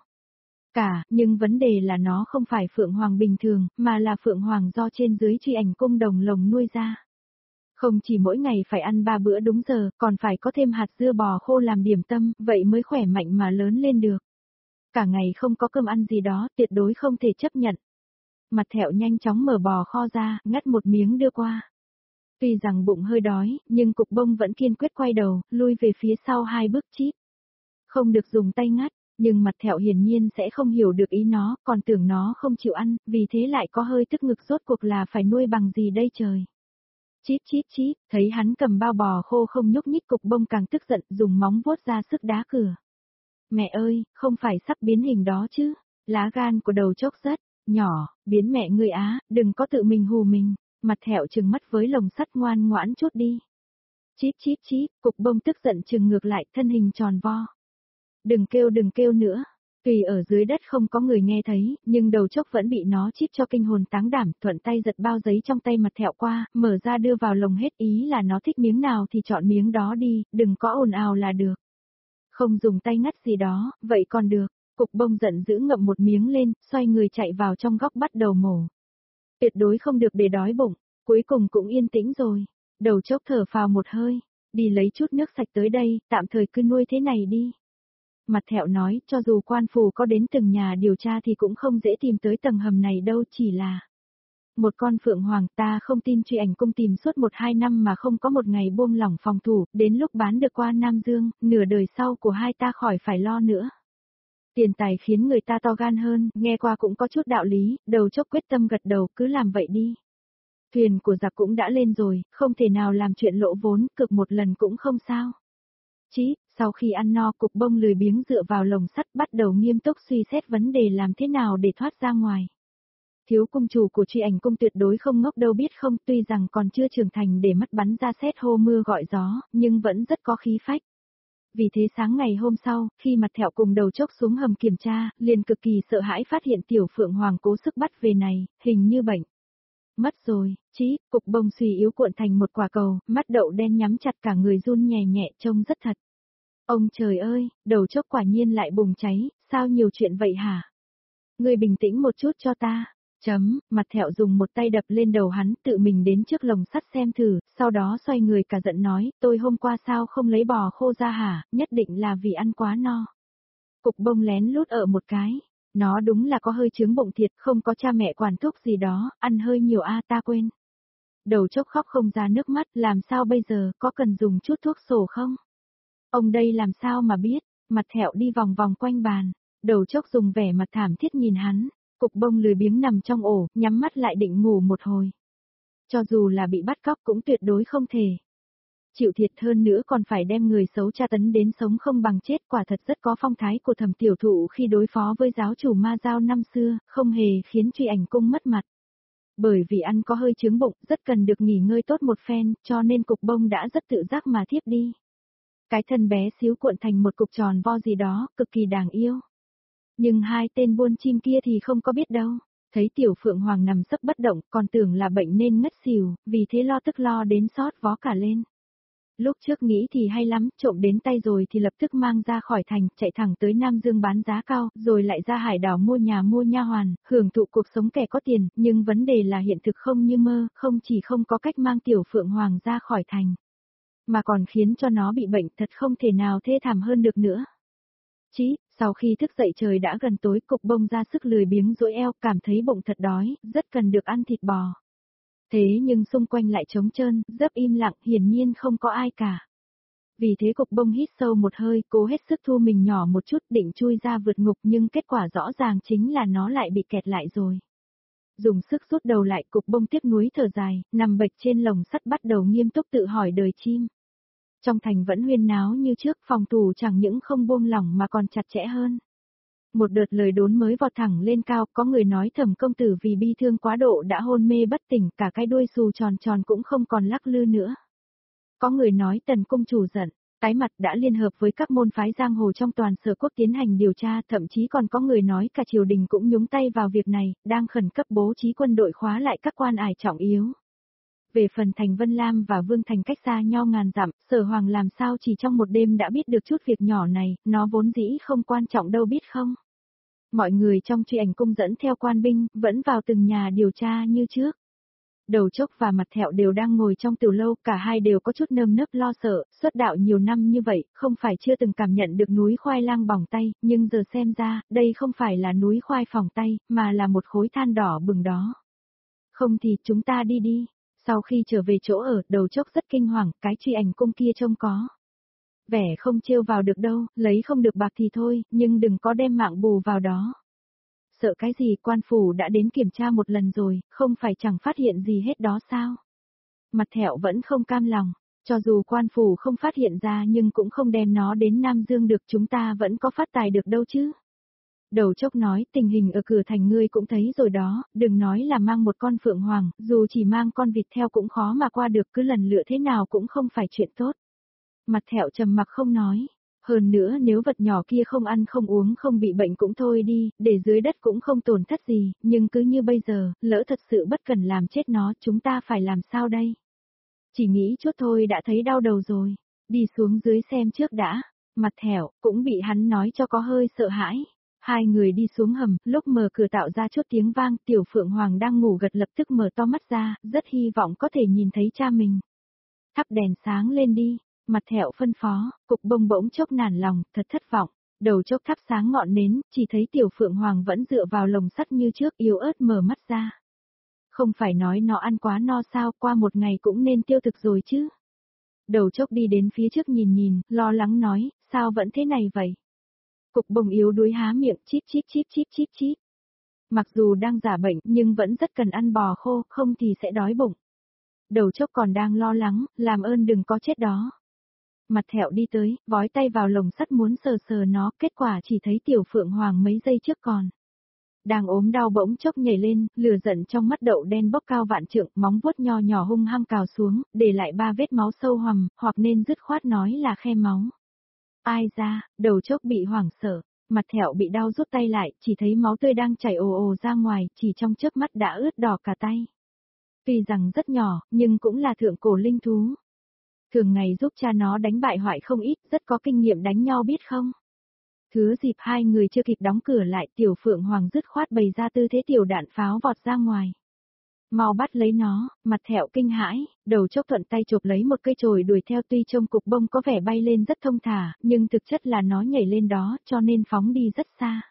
Cả, nhưng vấn đề là nó không phải Phượng Hoàng bình thường, mà là Phượng Hoàng do trên dưới truy ảnh cung đồng lồng nuôi ra. Không chỉ mỗi ngày phải ăn ba bữa đúng giờ, còn phải có thêm hạt dưa bò khô làm điểm tâm, vậy mới khỏe mạnh mà lớn lên được. Cả ngày không có cơm ăn gì đó, tuyệt đối không thể chấp nhận. Mặt Thẹo nhanh chóng mở bò kho ra, ngắt một miếng đưa qua. Tuy rằng bụng hơi đói, nhưng Cục Bông vẫn kiên quyết quay đầu, lui về phía sau hai bước chít. Không được dùng tay ngắt, nhưng Mặt Thẹo hiển nhiên sẽ không hiểu được ý nó, còn tưởng nó không chịu ăn, vì thế lại có hơi tức ngực rốt cuộc là phải nuôi bằng gì đây trời. Chít chít chít, thấy hắn cầm bao bò khô không nhúc nhích, Cục Bông càng tức giận, dùng móng vuốt ra sức đá cửa. Mẹ ơi, không phải sắp biến hình đó chứ, lá gan của đầu chốc rất nhỏ, biến mẹ ngươi á, đừng có tự mình hù mình. Mặt Thẹo trừng mắt với lồng sắt, ngoan ngoãn chút đi. Chít chít chít, Cục Bông tức giận trừng ngược lại, thân hình tròn vo. Đừng kêu đừng kêu nữa. Tuy ở dưới đất không có người nghe thấy, nhưng đầu chốc vẫn bị nó chít cho kinh hồn táng đảm, thuận tay giật bao giấy trong tay Mặt Thẹo qua, mở ra đưa vào lồng hết, ý là nó thích miếng nào thì chọn miếng đó đi, đừng có ồn ào là được. Không dùng tay ngắt gì đó, vậy còn được. Cục Bông giận dữ ngậm một miếng lên, xoay người chạy vào trong góc bắt đầu mổ. Tuyệt đối không được để đói bụng, cuối cùng cũng yên tĩnh rồi. Đầu chốc thở phào một hơi, đi lấy chút nước sạch tới đây, tạm thời cứ nuôi thế này đi. Mặt Thẹo nói, cho dù quan phủ có đến từng nhà điều tra thì cũng không dễ tìm tới tầng hầm này đâu, chỉ là một con Phượng Hoàng, ta không tin truy ảnh cung tìm suốt một hai năm mà không có một ngày buông lỏng phòng thủ, đến lúc bán được qua Nam Dương, nửa đời sau của hai ta khỏi phải lo nữa. Tiền tài khiến người ta to gan hơn, nghe qua cũng có chút đạo lý, đầu chốc quyết tâm gật đầu, cứ làm vậy đi. Thuyền của giặc cũng đã lên rồi, không thể nào làm chuyện lỗ vốn, cực một lần cũng không sao. Chí, sau khi ăn no, Cục Bông lười biếng dựa vào lồng sắt, bắt đầu nghiêm túc suy xét vấn đề làm thế nào để thoát ra ngoài. Thiếu cung chủ của truy ảnh cung tuyệt đối không ngốc đâu biết không, tuy rằng còn chưa trưởng thành để mắt bắn ra xét hô mưa gọi gió, nhưng vẫn rất có khí phách. Vì thế sáng ngày hôm sau, khi Mặt Thẹo cùng đầu chốc xuống hầm kiểm tra, liền cực kỳ sợ hãi phát hiện tiểu Phượng Hoàng cố sức bắt về này, hình như bệnh. Mất rồi, Chí, Cục Bông suy yếu cuộn thành một quả cầu, mắt đậu đen nhắm chặt, cả người run nhẹ nhẹ, trông rất thật. Ông trời ơi, đầu chốc quả nhiên lại bùng cháy, sao nhiều chuyện vậy hả? Ngươi bình tĩnh một chút cho ta. Chấm, Mặt Thẹo dùng một tay đập lên đầu hắn, tự mình đến trước lồng sắt xem thử, sau đó xoay người cả giận nói, tôi hôm qua sao không lấy bò khô ra hả, nhất định là vì ăn quá no. Cục Bông lén lút ở một cái, nó đúng là có hơi chướng bụng thiệt, không có cha mẹ quản thúc gì đó, ăn hơi nhiều a ta quên. Đầu chốc khóc không ra nước mắt, làm sao bây giờ, có cần dùng chút thuốc sổ không? Ông đây làm sao mà biết, Mặt Thẹo đi vòng vòng quanh bàn, đầu chốc dùng vẻ mặt thảm thiết nhìn hắn. Cục Bông lười biếng nằm trong ổ, nhắm mắt lại định ngủ một hồi. Cho dù là bị bắt cóc cũng tuyệt đối không thể. Chịu thiệt hơn nữa còn phải đem người xấu tra tấn đến sống không bằng chết, quả thật rất có phong thái của Thẩm tiểu thụ khi đối phó với giáo chủ ma giao năm xưa, không hề khiến truy ảnh cung mất mặt. Bởi vì ăn có hơi chướng bụng, rất cần được nghỉ ngơi tốt một phen, cho nên Cục Bông đã rất tự giác mà thiếp đi. Cái thân bé xíu cuộn thành một cục tròn vo gì đó, cực kỳ đáng yêu. Nhưng hai tên buôn chim kia thì không có biết đâu, thấy tiểu Phượng Hoàng nằm sấp bất động, còn tưởng là bệnh nên ngất xỉu, vì thế lo tức lo đến sót vó cả lên. Lúc trước nghĩ thì hay lắm, trộm đến tay rồi thì lập tức mang ra khỏi thành, chạy thẳng tới Nam Dương bán giá cao, rồi lại ra hải đảo mua nhà mua nha hoàn, hưởng thụ cuộc sống kẻ có tiền, nhưng vấn đề là hiện thực không như mơ, không chỉ không có cách mang tiểu Phượng Hoàng ra khỏi thành, mà còn khiến cho nó bị bệnh, thật không thể nào thê thảm hơn được nữa. Chí, sau khi thức dậy trời đã gần tối, Cục Bông ra sức lười biếng duỗi eo, cảm thấy bụng thật đói, rất cần được ăn thịt bò. Thế nhưng xung quanh lại trống trơn, rất im lặng, hiển nhiên không có ai cả. Vì thế Cục Bông hít sâu một hơi, cố hết sức thu mình nhỏ một chút, định chui ra vượt ngục, nhưng kết quả rõ ràng chính là nó lại bị kẹt lại rồi. Dùng sức rút đầu lại, Cục Bông tiếc nuối thở dài, nằm bệt trên lồng sắt bắt đầu nghiêm túc tự hỏi đời chim. Trong thành vẫn huyên náo như trước, phòng thủ chẳng những không buông lỏng mà còn chặt chẽ hơn. Một đợt lời đồn mới vọt thẳng lên cao, có người nói Thẩm công tử vì bi thương quá độ đã hôn mê bất tỉnh, cả cái đuôi xù tròn tròn cũng không còn lắc lư nữa. Có người nói Tần công chủ giận, tái mặt đã liên hợp với các môn phái giang hồ trong toàn sở quốc tiến hành điều tra, thậm chí còn có người nói cả triều đình cũng nhúng tay vào việc này, đang khẩn cấp bố trí quân đội khóa lại các quan ải trọng yếu. Về phần Thành Vân Lam và Vương Thành cách xa nhau ngàn dặm, Sở Hoàng làm sao chỉ trong một đêm đã biết được chút việc nhỏ này, nó vốn dĩ không quan trọng đâu biết không. Mọi người trong truy ảnh cung dẫn theo quan binh, vẫn vào từng nhà điều tra như trước. Đầu Chốc và Mặt Thẹo đều đang ngồi trong tiểu lâu, cả hai đều có chút nơm nớp lo sợ, xuất đạo nhiều năm như vậy, không phải chưa từng cảm nhận được núi khoai lang bỏng tay, nhưng giờ xem ra, đây không phải là núi khoai phỏng tay, mà là một khối than đỏ bừng đó. Không thì chúng ta đi đi. Sau khi trở về chỗ ở, Đầu Chốc rất kinh hoàng, cái truy ảnh cung kia trông có vẻ không trêu vào được đâu, lấy không được bạc thì thôi, nhưng đừng có đem mạng bù vào đó. Sợ cái gì, quan phủ đã đến kiểm tra một lần rồi, không phải chẳng phát hiện gì hết đó sao? Mặt Thẹo vẫn không cam lòng, cho dù quan phủ không phát hiện ra nhưng cũng không đem nó đến Nam Dương được, chúng ta vẫn có phát tài được đâu chứ. Đầu Chốc nói, tình hình ở cửa thành ngươi cũng thấy rồi đó, đừng nói là mang một con phượng hoàng, dù chỉ mang con vịt theo cũng khó mà qua được, cứ lần lựa thế nào cũng không phải chuyện tốt. Mặt Thẹo trầm mặc không nói. Hơn nữa nếu vật nhỏ kia không ăn không uống không bị bệnh cũng thôi đi, để dưới đất cũng không tổn thất gì, nhưng cứ như bây giờ, lỡ thật sự bất cần làm chết nó, chúng ta phải làm sao đây? Chỉ nghĩ chút thôi đã thấy đau đầu rồi, đi xuống dưới xem trước đã. Mặt Thẹo cũng bị hắn nói cho có hơi sợ hãi. Hai người đi xuống hầm, lúc mở cửa tạo ra chút tiếng vang, Tiểu Phượng Hoàng đang ngủ gật lập tức mở to mắt ra, rất hy vọng có thể nhìn thấy cha mình. Thắp đèn sáng lên đi. Mặt Thẹo phân phó, Cục Bông bỗng chốc nản lòng, thật thất vọng. Đầu Chốc thắp sáng ngọn nến, chỉ thấy Tiểu Phượng Hoàng vẫn dựa vào lồng sắt như trước, yếu ớt mở mắt ra. Không phải nói nó ăn quá no sao, qua một ngày cũng nên tiêu thực rồi chứ. Đầu Chốc đi đến phía trước nhìn nhìn, lo lắng nói, sao vẫn thế này vậy? Cục Bông yếu đuối há miệng, chít chít chít chít chít chít. Mặc dù đang giả bệnh, nhưng vẫn rất cần ăn bò khô, không thì sẽ đói bụng. Đầu Chốc còn đang lo lắng, làm ơn đừng có chết đó. Mặt Thẹo đi tới, vói tay vào lồng sắt muốn sờ sờ nó, kết quả chỉ thấy Tiểu Phượng Hoàng mấy giây trước còn đang ốm đau bỗng chốc nhảy lên, lửa giận trong mắt đậu đen bốc cao vạn trượng, móng vuốt nho nhỏ hung hăng cào xuống, để lại ba vết máu sâu hoằm, hoặc nên dứt khoát nói là khe máu. Ai ra, Đầu Chốc bị hoảng sợ, Mặt Thẹo bị đau rút tay lại, chỉ thấy máu tươi đang chảy ồ ồ ra ngoài, chỉ trong chớp mắt đã ướt đỏ cả tay. Tuy rằng rất nhỏ, nhưng cũng là thượng cổ linh thú. Thường ngày giúp cha nó đánh bại hoại không ít, rất có kinh nghiệm đánh nhau biết không? Thứ dịp hai người chưa kịp đóng cửa lại, Tiểu Phượng Hoàng dứt khoát bày ra tư thế tiểu đạn pháo vọt ra ngoài. Mau bắt lấy nó, Mặt Thẹo kinh hãi, Đầu Chốc thuận tay chộp lấy một cây chổi đuổi theo, tuy trông Cục Bông có vẻ bay lên rất thông thả, nhưng thực chất là nó nhảy lên đó, cho nên phóng đi rất xa.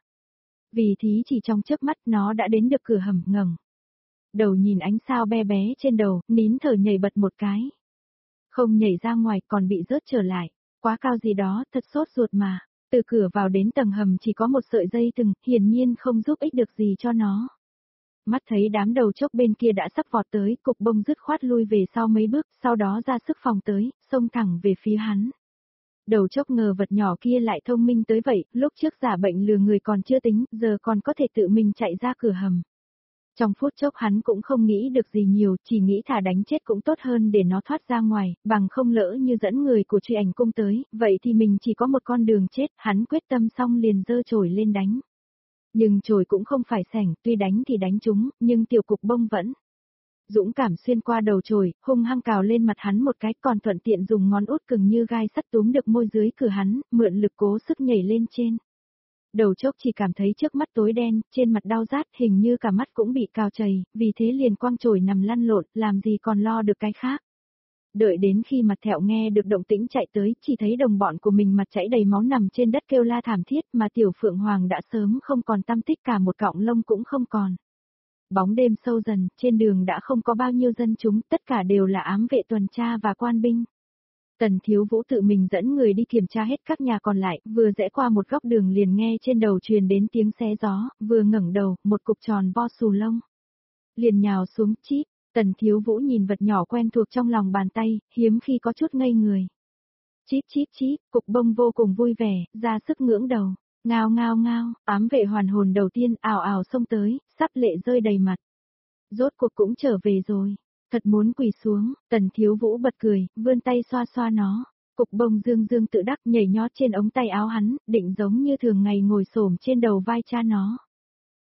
Vì thí chỉ trong chớp mắt nó đã đến được cửa hầm, ngẩng đầu nhìn ánh sao be bé trên đầu, nín thở nhảy bật một cái. Không nhảy ra ngoài còn bị rớt trở lại, quá cao gì đó, thật sốt ruột mà. Từ cửa vào đến tầng hầm chỉ có một sợi dây thừng, hiển nhiên không giúp ích được gì cho nó. Mắt thấy đám Đầu Chốc bên kia đã sắp vọt tới, Cục Bông dứt khoát lui về sau mấy bước, sau đó ra sức phòng tới, xông thẳng về phía hắn. Đầu Chốc ngờ vật nhỏ kia lại thông minh tới vậy, lúc trước giả bệnh lừa người còn chưa tính, giờ còn có thể tự mình chạy ra cửa hầm. Trong phút chốc hắn cũng không nghĩ được gì nhiều, chỉ nghĩ thả đánh chết cũng tốt hơn để nó thoát ra ngoài, bằng không lỡ như dẫn người của truy ảnh cung tới, vậy thì mình chỉ có một con đường chết, hắn quyết tâm xong liền giơ chổi lên đánh. Nhưng chổi cũng không phải sảnh, tuy đánh thì đánh trúng, nhưng Tiểu Cục Bông vẫn dũng cảm xuyên qua đầu chổi, hung hăng cào lên mặt hắn một cái, còn thuận tiện dùng ngón út cứng như gai sắt túm được môi dưới cửa hắn, mượn lực cố sức nhảy lên trên. Đầu Chốc chỉ cảm thấy trước mắt tối đen, trên mặt đau rát, hình như cả mắt cũng bị cào chảy, vì thế liền quăng chổi nằm lăn lộn, làm gì còn lo được cái khác. Đợi đến khi Mặt Thẹo nghe được động tĩnh chạy tới, chỉ thấy đồng bọn của mình mặt chảy đầy máu nằm trên đất kêu la thảm thiết, mà Tiểu Phượng Hoàng đã sớm không còn tăm tích, cả một cọng lông cũng không còn. Bóng đêm sâu dần, trên đường đã không có bao nhiêu dân chúng, tất cả đều là ám vệ tuần tra và quan binh. Tần Thiếu Vũ tự mình dẫn người đi kiểm tra hết các nhà còn lại, vừa rẽ qua một góc đường liền nghe trên đầu truyền đến tiếng xé gió, vừa ngẩng đầu, một cục tròn vo xù lông. Liền nhào xuống, chít, Tần Thiếu Vũ nhìn vật nhỏ quen thuộc trong lòng bàn tay, hiếm khi có chút ngây người. Chít chít chít, Cục Bông vô cùng vui vẻ, ra sức ngưỡng đầu, ngao ngao ngao, ám vệ hoàn hồn đầu tiên ào ào xông tới, sắp lệ rơi đầy mặt. Rốt cuộc cũng trở về rồi. Thật muốn quỳ xuống, Tần Thiếu Vũ bật cười, vươn tay xoa xoa nó. Cục Bông dương dương tự đắc nhảy nhót trên ống tay áo hắn, định giống như thường ngày ngồi xổm trên đầu vai cha nó.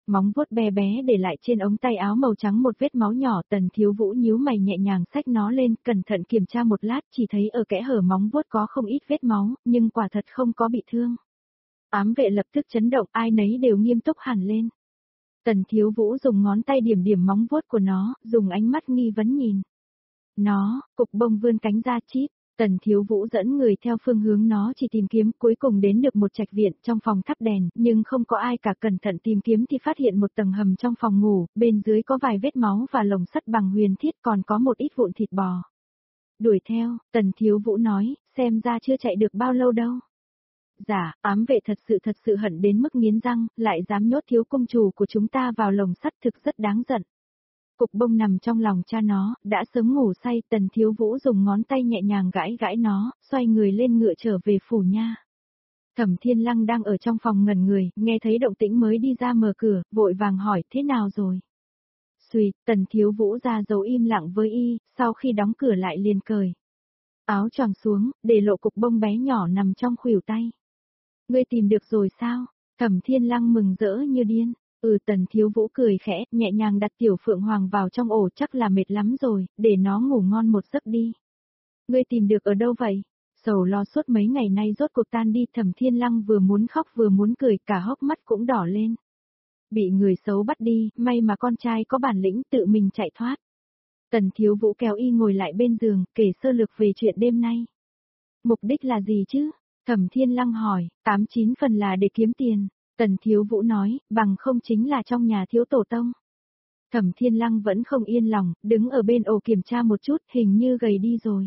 Móng vuốt bé bé để lại trên ống tay áo màu trắng một vết máu nhỏ, Tần Thiếu Vũ nhíu mày nhẹ nhàng xách nó lên, cẩn thận kiểm tra một lát, chỉ thấy ở kẽ hở móng vuốt có không ít vết máu, nhưng quả thật không có bị thương. Ám vệ lập tức chấn động, ai nấy đều nghiêm túc hẳn lên. Tần Thiếu Vũ dùng ngón tay điểm điểm móng vuốt của nó, dùng ánh mắt nghi vấn nhìn. Nó, cục bông vươn cánh ra chít. Tần Thiếu Vũ dẫn người theo phương hướng nó chỉ tìm kiếm, cuối cùng đến được một trạch viện, trong phòng thắp đèn, nhưng không có ai cả, cẩn thận tìm kiếm thì phát hiện một tầng hầm trong phòng ngủ, bên dưới có vài vết máu và lồng sắt bằng huyền thiết, còn có một ít vụn thịt bò. Đuổi theo, Tần Thiếu Vũ nói, xem ra chưa chạy được bao lâu đâu. Dạ, ám vệ thật sự thật sự hận đến mức nghiến răng, lại dám nhốt thiếu công chủ của chúng ta vào lồng sắt, thực rất đáng giận. Cục bông nằm trong lòng cha nó, đã sớm ngủ say, Tần Thiếu Vũ dùng ngón tay nhẹ nhàng gãi gãi nó, xoay người lên ngựa trở về phủ nha. Thẩm Thiên Lăng đang ở trong phòng ngẩn người, nghe thấy động tĩnh mới đi ra mở cửa, vội vàng hỏi thế nào rồi. Xùi, Tần Thiếu Vũ ra dấu im lặng với y, sau khi đóng cửa lại liền cởi áo choàng xuống, để lộ cục bông bé nhỏ nằm trong khuỷu tay. Ngươi tìm được rồi sao? Thẩm Thiên Lăng mừng rỡ như điên. Ừ, Tần Thiếu Vũ cười khẽ, nhẹ nhàng đặt tiểu Phượng Hoàng vào trong ổ, chắc là mệt lắm rồi, để nó ngủ ngon một giấc đi. Ngươi tìm được ở đâu vậy? Sầu lo suốt mấy ngày nay rốt cuộc tan đi, Thẩm Thiên Lăng vừa muốn khóc vừa muốn cười, cả hốc mắt cũng đỏ lên. Bị người xấu bắt đi, may mà con trai có bản lĩnh tự mình chạy thoát. Tần Thiếu Vũ kéo y ngồi lại bên giường, kể sơ lược về chuyện đêm nay. Mục đích là gì chứ? Thẩm Thiên Lăng hỏi, tám chín phần là để kiếm tiền. Tần Thiếu Vũ nói, bằng không chính là trong nhà thiếu tổ tông. Thẩm Thiên Lăng vẫn không yên lòng, đứng ở bên ổ kiểm tra một chút, hình như gầy đi rồi.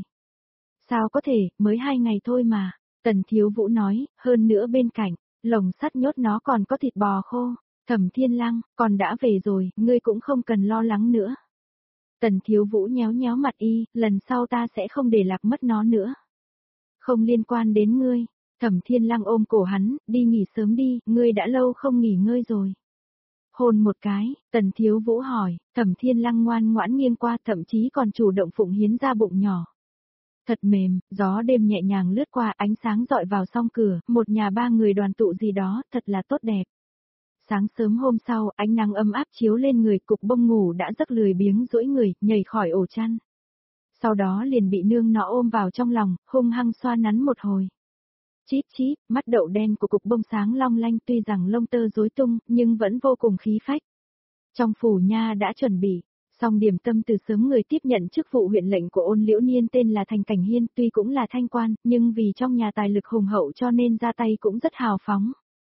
Sao có thể, mới hai ngày thôi mà. Tần Thiếu Vũ nói, hơn nữa bên cạnh, lồng sắt nhốt nó còn có thịt bò khô. Thẩm Thiên Lăng, còn đã về rồi, ngươi cũng không cần lo lắng nữa. Tần Thiếu Vũ nhéo nhéo mặt y, lần sau ta sẽ không để lạc mất nó nữa. Không liên quan đến ngươi. Thẩm Thiên Lăng ôm cổ hắn, đi nghỉ sớm đi, ngươi đã lâu không nghỉ ngơi rồi. Hôn một cái, Tần Thiếu Vũ hỏi, Thẩm Thiên Lăng ngoan ngoãn nghiêng qua, thậm chí còn chủ động phụng hiến ra bụng nhỏ. Thật mềm, gió đêm nhẹ nhàng lướt qua, ánh sáng dọi vào song cửa, một nhà ba người đoàn tụ gì đó, thật là tốt đẹp. Sáng sớm hôm sau, ánh nắng ấm áp chiếu lên người, cục bông ngủ đã giấc lười biếng duỗi người, nhảy khỏi ổ chăn. Sau đó liền bị nương nó ôm vào trong lòng, hung hăng xoa nắn một hồi. Chíp chíp, mắt đậu đen của cục bông sáng long lanh, tuy rằng lông tơ rối tung, nhưng vẫn vô cùng khí phách. Trong phủ nha đã chuẩn bị, song điểm tâm từ sớm người tiếp nhận chức vụ huyện lệnh của Ôn Liễu Niên tên là Thành Cảnh Hiên, tuy cũng là thanh quan, nhưng vì trong nhà tài lực hùng hậu cho nên ra tay cũng rất hào phóng.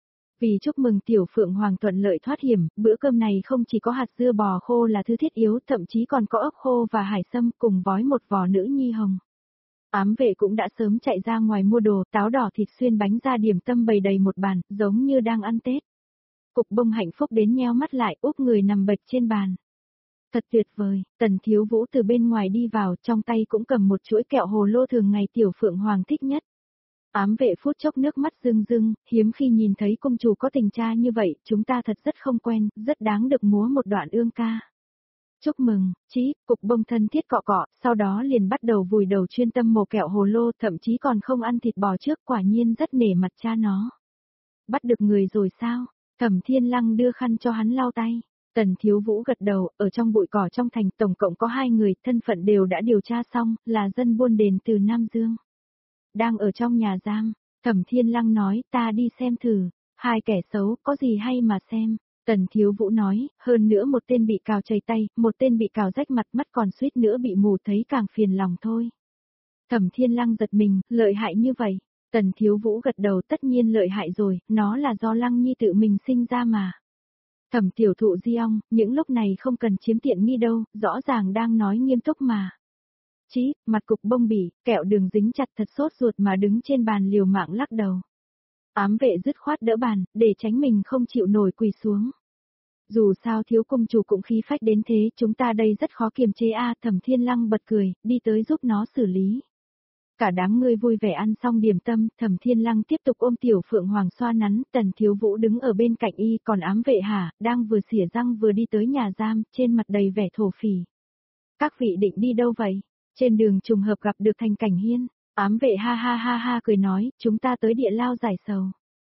Vì chúc mừng tiểu Phượng Hoàng thuận lợi thoát hiểm, bữa cơm này không chỉ có hạt dưa bò khô là thứ thiết yếu, thậm chí còn có ốc khô và hải sâm cùng vói một vò nữ nhi hồng. Ám vệ cũng đã sớm chạy ra ngoài mua đồ, táo đỏ thịt xuyên bánh ra điểm tâm bày đầy một bàn, giống như đang ăn Tết. Cục bông hạnh phúc đến nheo mắt lại, úp người nằm bệt trên bàn. Thật tuyệt vời, Tần Thiếu Vũ từ bên ngoài đi vào, trong tay cũng cầm một chuỗi kẹo hồ lô thường ngày tiểu Phượng Hoàng thích nhất. Ám vệ phút chốc nước mắt rưng rưng, hiếm khi nhìn thấy công chủ có tình cha như vậy, chúng ta thật rất không quen, rất đáng được múa một đoạn ương ca. Chúc mừng, chí, cục bông thân thiết cọ cọ, sau đó liền bắt đầu vùi đầu chuyên tâm mổ kẹo hồ lô, thậm chí còn không ăn thịt bò trước, quả nhiên rất nể mặt cha nó. Bắt được người rồi sao? Thẩm Thiên Lăng đưa khăn cho hắn lau tay. Tần Thiếu Vũ gật đầu, ở trong bụi cỏ trong thành tổng cộng có hai người, thân phận đều đã điều tra xong, là dân buôn đền từ Nam Dương. Đang ở trong nhà giam, Thẩm Thiên Lăng nói, ta đi xem thử, hai kẻ xấu, có gì hay mà xem. Tần Thiếu Vũ nói, hơn nữa một tên bị cào chảy tay, một tên bị cào rách mặt, mắt còn suýt nữa bị mù, thấy càng phiền lòng thôi. Thẩm Thiên Lăng giật mình, lợi hại như vậy. Tần Thiếu Vũ gật đầu, tất nhiên lợi hại rồi, nó là do Lăng Nhi tự mình sinh ra mà. Thẩm tiểu thụ Di Ong, những lúc này không cần chiếm tiện nghi đâu, rõ ràng đang nói nghiêm túc mà. Chí, mặt cục bông bỉ, kẹo đường dính chặt thật sốt ruột mà đứng trên bàn liều mạng lắc đầu. Ám vệ dứt khoát đỡ bàn, để tránh mình không chịu nổi quỳ xuống. Dù sao thiếu công chủ cũng khí phách đến thế, chúng ta đây rất khó kiềm chế a. Thẩm Thiên Lăng bật cười, đi tới giúp nó xử lý. Cả đám người vui vẻ ăn xong điểm tâm, Thẩm Thiên Lăng tiếp tục ôm tiểu Phượng Hoàng xoa nắn, Tần Thiếu Vũ đứng ở bên cạnh y, còn ám vệ hả, đang vừa xỉa răng vừa đi tới nhà giam, trên mặt đầy vẻ thổ phỉ. Các vị định đi đâu vậy? Trên đường trùng hợp gặp được Thành Cảnh Hiên, ám vệ ha ha ha ha cười nói, chúng ta tới địa lao giải sầu.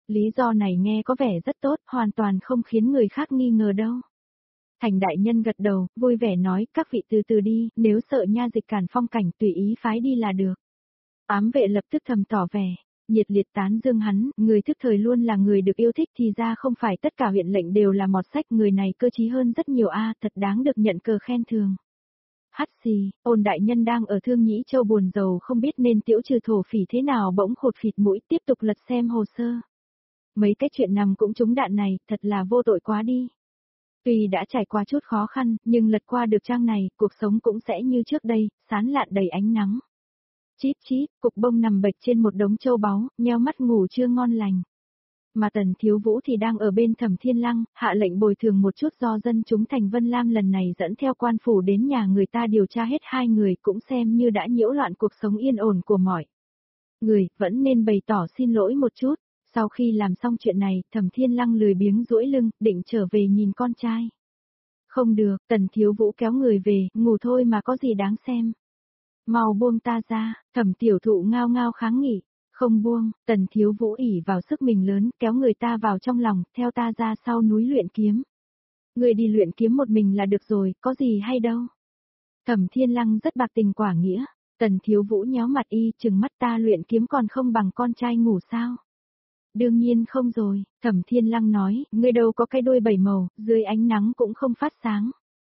Lý do này nghe có vẻ rất tốt, hoàn toàn không khiến người khác nghi ngờ đâu. Thành đại nhân gật đầu, vui vẻ nói, các vị từ từ đi, nếu sợ nha dịch cản phong cảnh tùy ý phái đi là được. Ám vệ lập tức thầm tỏ vẻ, nhiệt liệt tán dương hắn, người thức thời luôn là người được yêu thích thì ra không phải tất cả huyện lệnh đều là mọt sách, người này cơ trí hơn rất nhiều a, thật đáng được nhận cờ khen thường. Hắt xì, Ôn đại nhân đang ở Thương Nhĩ Châu buồn rầu không biết nên tiễu trừ thổ phỉ thế nào bỗng khột phịt mũi tiếp tục lật xem hồ sơ. Mấy cái chuyện nằm cũng trúng đạn này, thật là vô tội quá đi. Tuy đã trải qua chút khó khăn, nhưng lật qua được trang này, cuộc sống cũng sẽ như trước đây, sán lạn đầy ánh nắng. Chíp chíp, Cục Bông nằm bệt trên một đống châu báu, nheo mắt ngủ chưa ngon lành. Mà Tần Thiếu Vũ thì đang ở bên Thẩm Thiên Lăng, hạ lệnh bồi thường một chút do dân chúng thành Vân Lam lần này dẫn theo quan phủ đến nhà người ta điều tra hết hai người cũng xem như đã nhiễu loạn cuộc sống yên ổn của mọi người, vẫn nên bày tỏ xin lỗi một chút. Sau khi làm xong chuyện này, Thẩm Thiên Lăng lười biếng duỗi lưng, định trở về nhìn con trai. Không được, Tần Thiếu Vũ kéo người về, ngủ thôi mà có gì đáng xem. Mau buông ta ra, Thẩm Tiểu Thụ ngao ngao kháng nghị. Không buông, Tần Thiếu Vũ ỉ vào sức mình lớn, kéo người ta vào trong lòng, theo ta ra sau núi luyện kiếm. Người đi luyện kiếm một mình là được rồi, có gì hay đâu. Thẩm Thiên Lăng rất bạc tình quả nghĩa, Tần Thiếu Vũ nhó mặt y, chừng mắt ta luyện kiếm còn không bằng con trai ngủ sao. Đương nhiên không rồi, Thẩm Thiên Lăng nói, ngươi đâu có cái đuôi bảy màu, dưới ánh nắng cũng không phát sáng.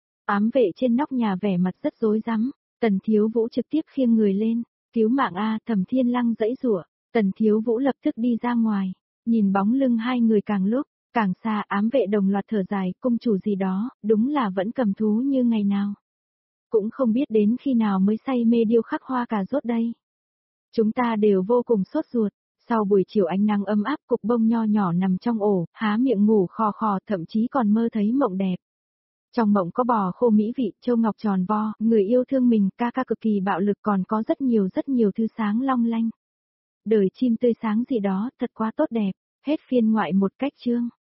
Ám vệ trên nóc nhà vẻ mặt rất rối rắm, Tần Thiếu Vũ trực tiếp khiêng người lên, cứu mạng a, Thẩm Thiên Lăng giãy giụa, Tần Thiếu Vũ lập tức đi ra ngoài, nhìn bóng lưng hai người càng lúc, càng xa, ám vệ đồng loạt thở dài, cung chủ gì đó, đúng là vẫn cầm thú như ngày nào. Cũng không biết đến khi nào mới say mê điêu khắc hoa cà rốt đây. Chúng ta đều vô cùng sốt ruột. Sau buổi chiều ánh nắng ấm áp, Cục Bông nho nhỏ nằm trong ổ, há miệng ngủ khò khò, thậm chí còn mơ thấy mộng đẹp. Trong mộng có bò khô mỹ vị, châu ngọc tròn vo, người yêu thương mình, ca ca cực kỳ bạo lực, còn có rất nhiều rất nhiều thứ sáng long lanh. Đời chim tươi sáng gì đó, thật quá tốt đẹp. Hết phiên ngoại một cách chương.